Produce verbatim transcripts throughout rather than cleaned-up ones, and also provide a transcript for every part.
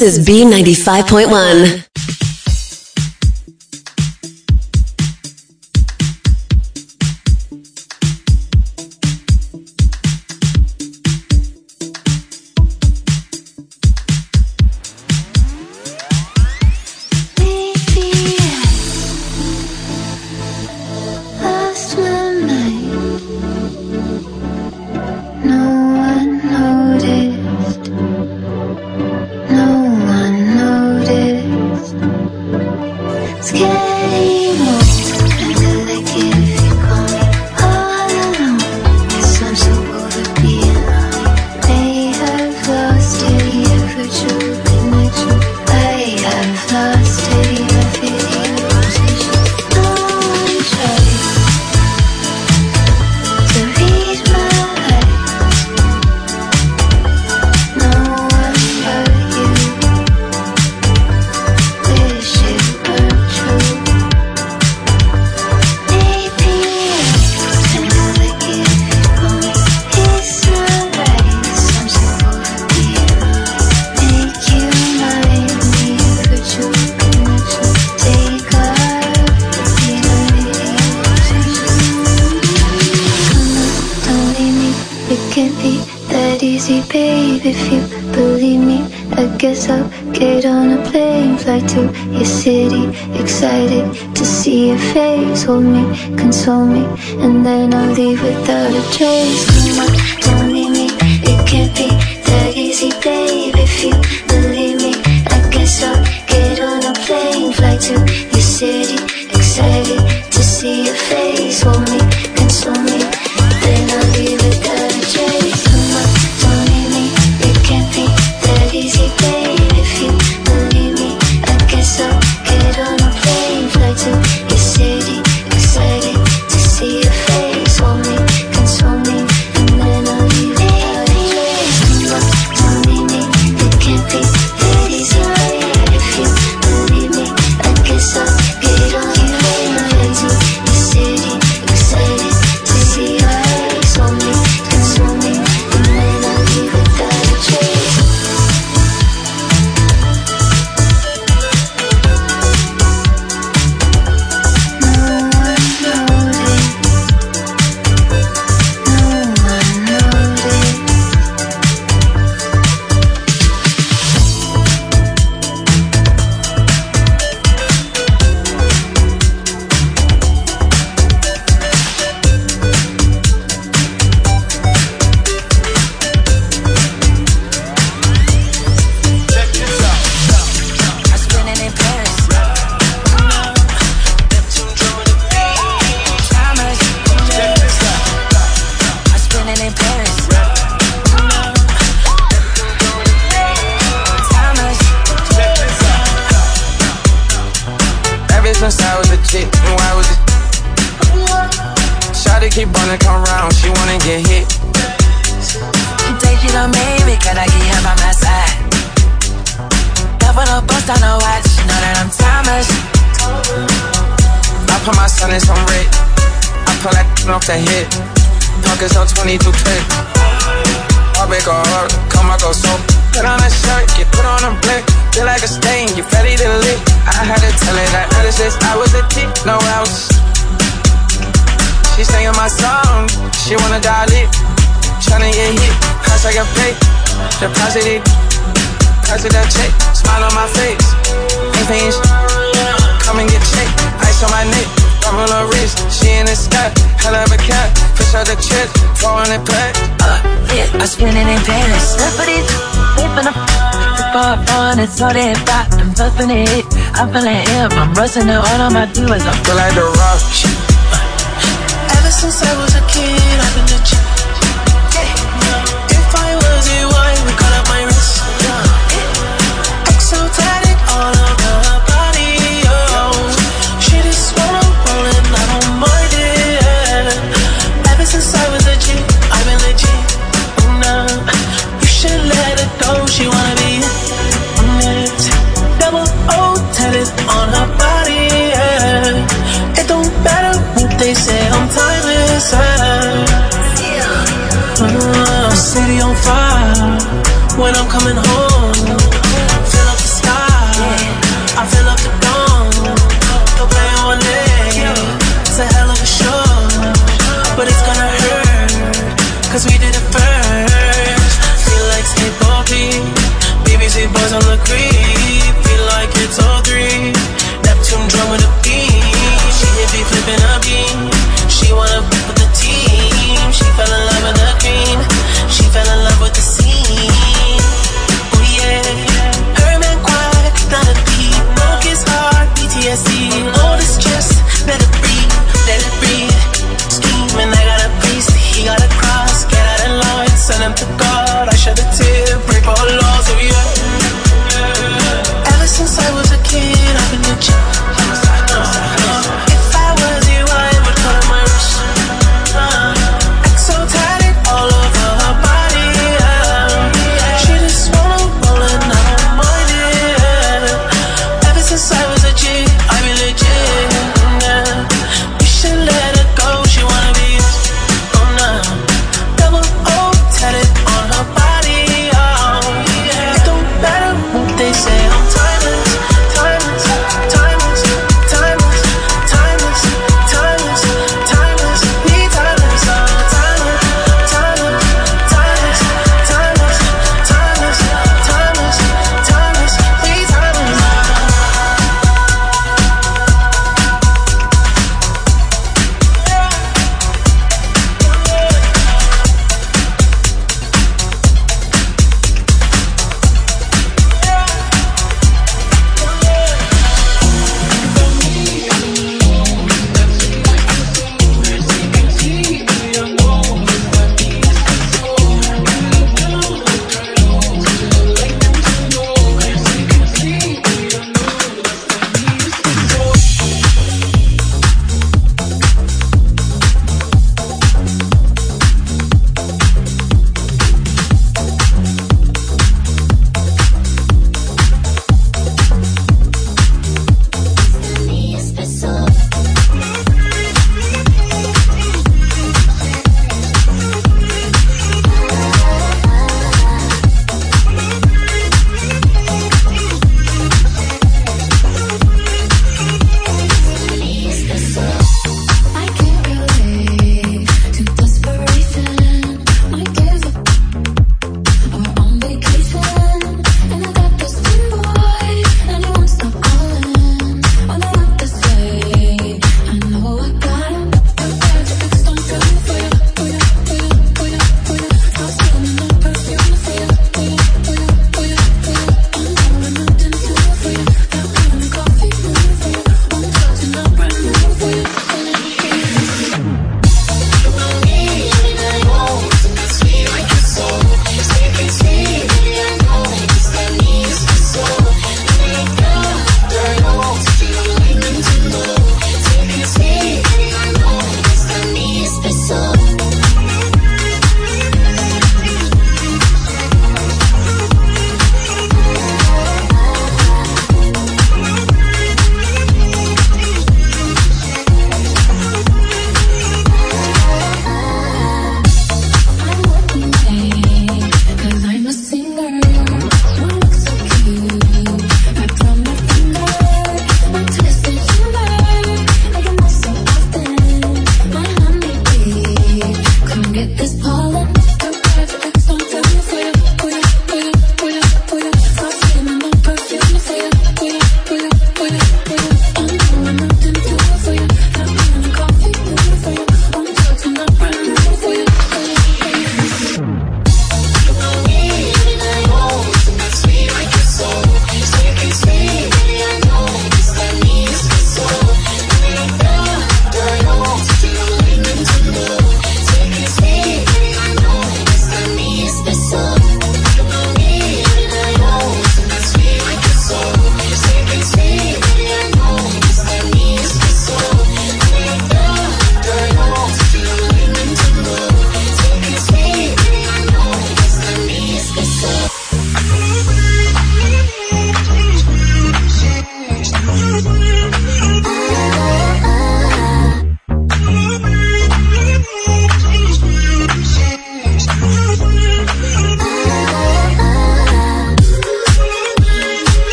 This is B ninety-five point one. Hold me, console me, and then I'll leave without a trace. Come on, don't leave me, it can't be that easy, babe. If you believe me, I guess I'll get on a plane, fly to your city, excited to see your face. Hold me, console me, then I'll leave without a trace. Come on, don't leave me, it can't be that easy, babe. If you believe me, I guess I'll get on a plane, fly to your city, excited to see your face. Hold me, console me, and then I'll leave without a trace. Come on, don't leave me, it can't be that easy, babe. If you believe me, I guess I'll get on your plane, fly to your city, excited to see your face. Hold me, console me, and then I'll leave without a trace. Deposit, deposit that check, smile on my face. Ain't paying sh- come and get checked. Ice on my neck, rubber on her wrist. She in the sky, hell of a cat. Push out the chest, four hundred pack. Uh, yeah, I spend it in Paris. Look for these, flipping up. Flip up on it, so they pop. I'm flipping it. I'm feeling hip, I'm rusting it. All on my doers, I feel like the rock. Ever since I was a kid, I've been the chick. If I was a wine, we call up my wrist. Exotic all over her body, oh. Shit is what I'm rolling, I don't mind it. Ever since I was a G, I've been legit. Oh no, you should let her go, she wanna be it. Double O tennis on her body, yeah. It don't matter what they say, I'm timeless, yeah. Uh, city on fire when I'm coming home. Fill up boys on the creep, feel like it's all three. Neptune drum with a beam. She hit me flipping a beam. She wanna fuck with the team. She fell in love with the cream. She fell in love with the scene. Oh yeah. Her man quiet, not a beat. Broke his heart, P T S D. All this stress, let it breathe, let it breathe. Scheming, I got a priest, he got a cross. Get out of line, send him to God. I shed a tear, break all laws, oh yeah.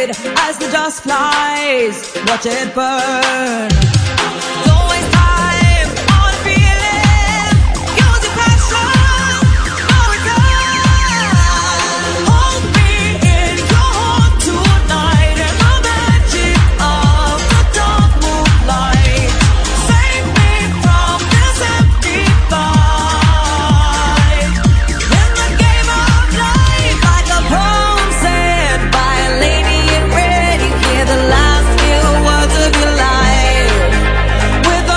night as the dust flies. Watch it burn. Don't waste time on feeling. Use your passion for a time. Hold me in your heart tonight in the magic of the dark moonlight. Save me from this empty fight. In the game of life, like a poem said by a lady in red, you hear the last few words of your life. With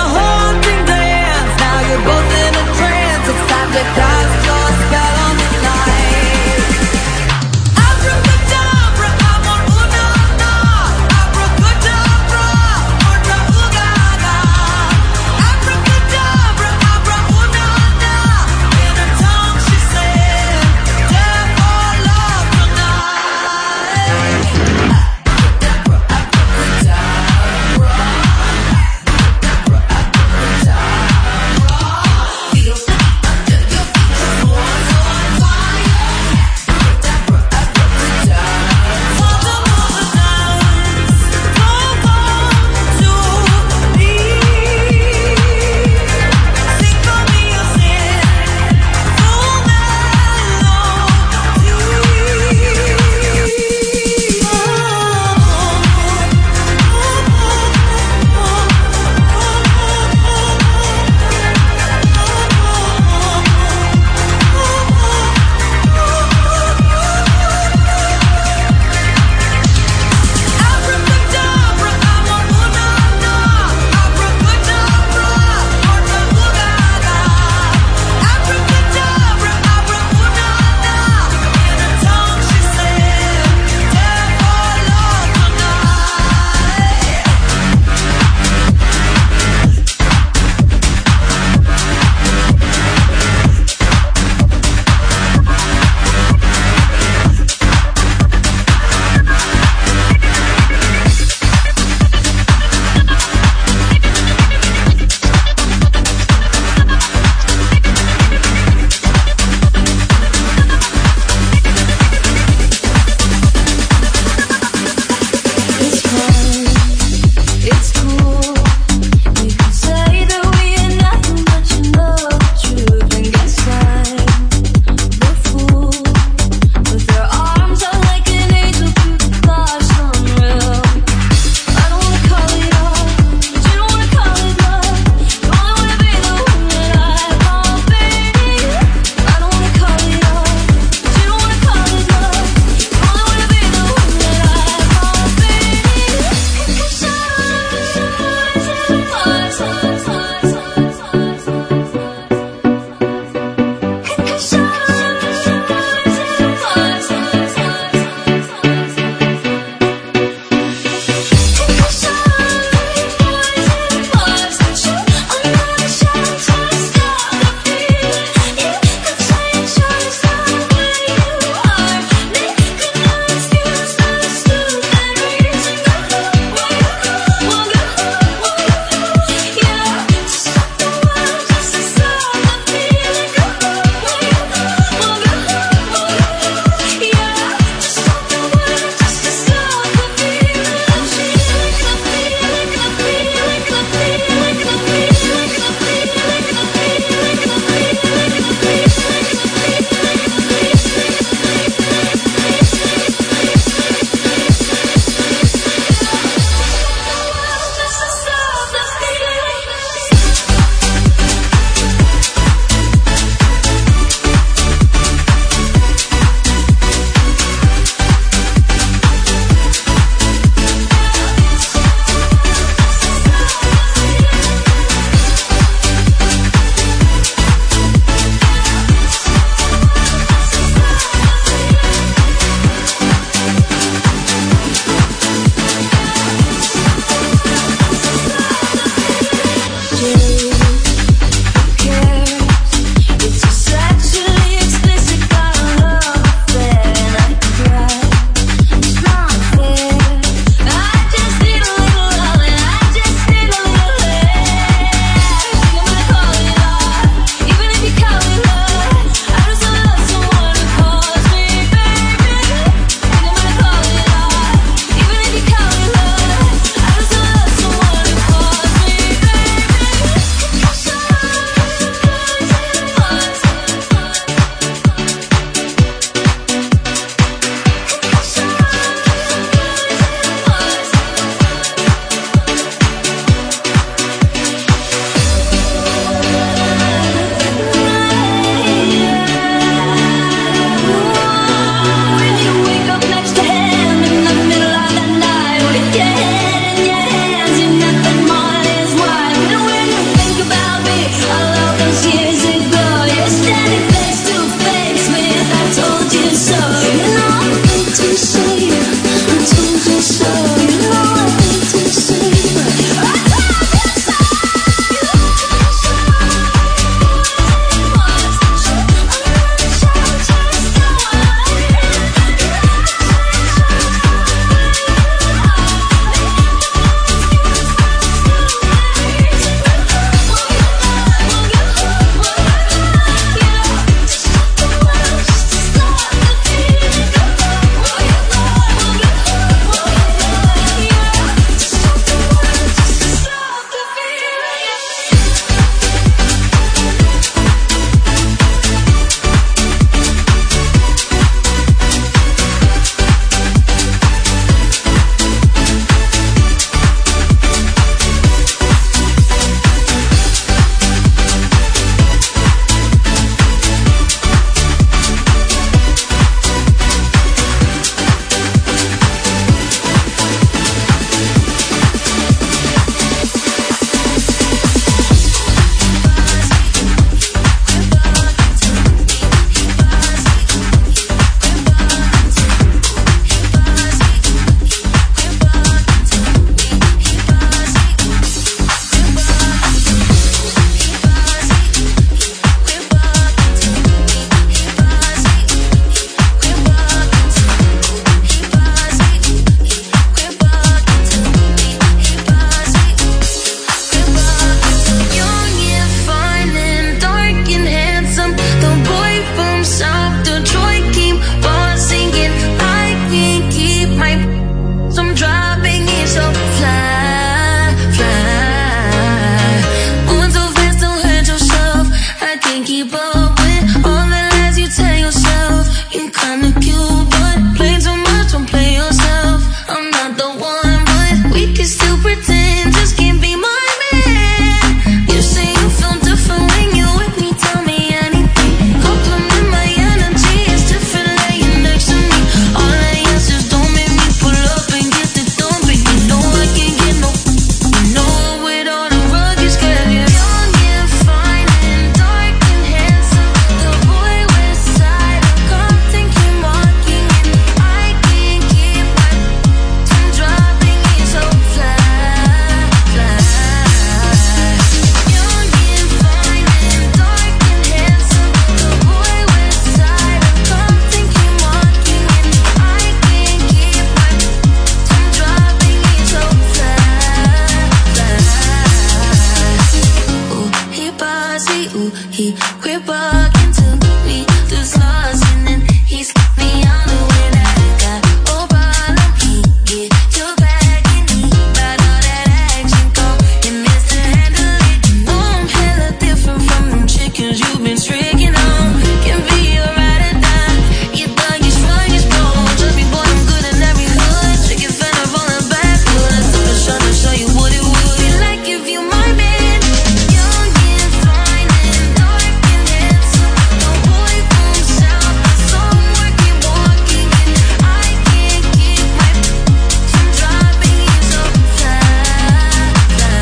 bossy. Ooh, he creep up into me through slots, and then he slipped me on the way that I got. Oh, problem, he get your back and he got all that action, go and Mister Handle it. You know I'm hella different from them chickens you've been tricking on. Can be a ride or die. You thug, you strong, you strong. Just be boy, I'm good in every hood. Chicken fender on the backwood. I'm trying to show you what it would be like if you my man. Young and fine and dark and handsome. A boy from south, some working, walking, and I can't keep my from driving you so fast.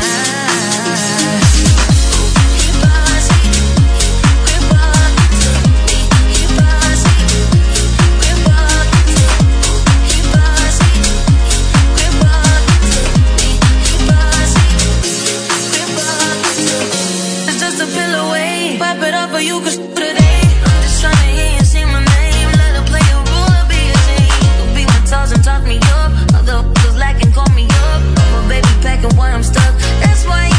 He bossy, he grip up into me. He bossy, he grip up into me. He bossy, he grip up into me. He bossy, grip up into me. It's just a pill away. Pop it up for you, cause today I'm just tryna hear you say my name. Let her play a role, be a shame. Don't be my toss and talk me up. Other cause lacking, call me up. I'm a baby packing while I'm stuck. That's why